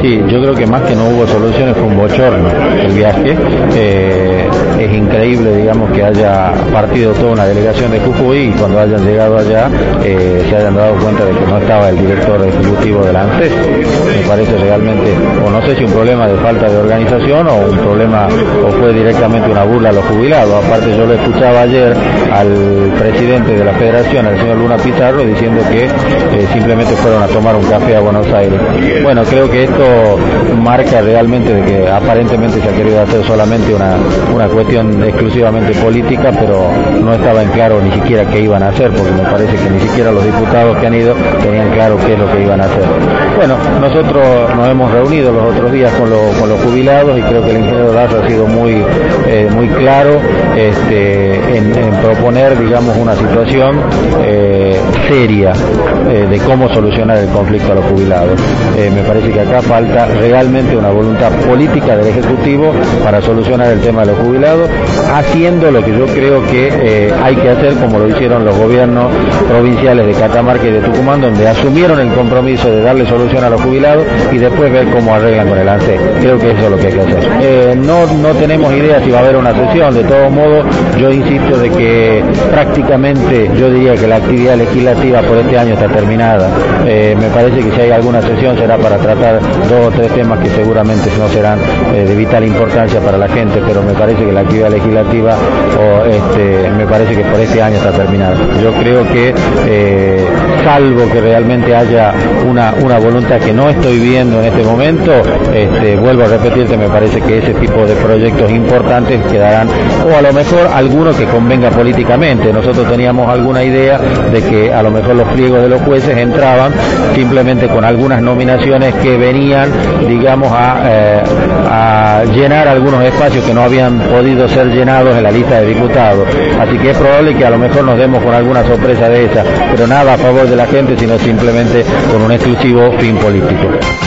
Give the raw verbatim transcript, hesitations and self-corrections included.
Sí, yo creo que más que no hubo soluciones fue un bochorno el viaje. Eh, es increíble, digamos, que haya partido toda una delegación de Jujuy y cuando hayan llegado allá eh, se hayan dado cuenta de que no estaba el director ejecutivo de la ANSES. Me parece realmente, o no sé si un problema de falta de organización o un problema, o fue directamente una burla a los jubilados. Aparte yo lo escuchaba ayer al presidente de la federación, el señor Luna Pizarro, diciendo que eh, simplemente fueron a tomar un café a Buenos Aires. Bueno, creo que esto marca realmente de que aparentemente se ha querido hacer solamente una, una cuestión exclusivamente política, pero no estaba en claro ni siquiera qué iban a hacer, porque me parece que ni siquiera los diputados que han ido tenían claro qué es lo que iban a hacer. Bueno, nosotros nos hemos reunido los otros días con, lo, con los jubilados y creo que el ingeniero Daza ha sido muy, eh, muy claro este, en, en proponer, digamos, una situación eh, seria eh, de cómo solucionar el conflicto a los jubilados. Eh, me parece que acá falta realmente una voluntad política del Ejecutivo para solucionar el tema de los jubilados, haciendo lo que yo creo que eh, hay que hacer, como lo hicieron los gobiernos provinciales de Catamarca y de Tucumán, donde asumieron el compromiso de darle solución a los jubilados y después ver cómo arreglan con el ANSES. Creo que eso es lo que hay que hacer. Eh, no, no tenemos idea si va a haber una sesión. De todos modos, yo insisto de que prácticamente yo diría que la actividad legislativa por este año está terminada. Eh, me parece que si hay alguna sesión será para tratar dos o tres temas que seguramente no serán eh, de vital importancia para la gente, pero me parece que la actividad legislativa o, este, me parece que por este año está terminada. Yo creo que eh, salvo que realmente haya una, una voluntad que no estoy viendo en este momento, este, vuelvo a repetirte, me parece que ese tipo de proyectos importantes quedarán, o a lo mejor alguno que convenga políticamente. Nosotros teníamos alguna idea de que a lo mejor los pliegos de los jueces entraban simplemente con algunas nominaciones que venían, digamos, a, eh, a llenar algunos espacios que no habían podido ser llenados en la lista de diputados. Así que es probable que a lo mejor nos demos con alguna sorpresa de esa, pero nada a favor de la gente, sino simplemente con un exclusivo fin político.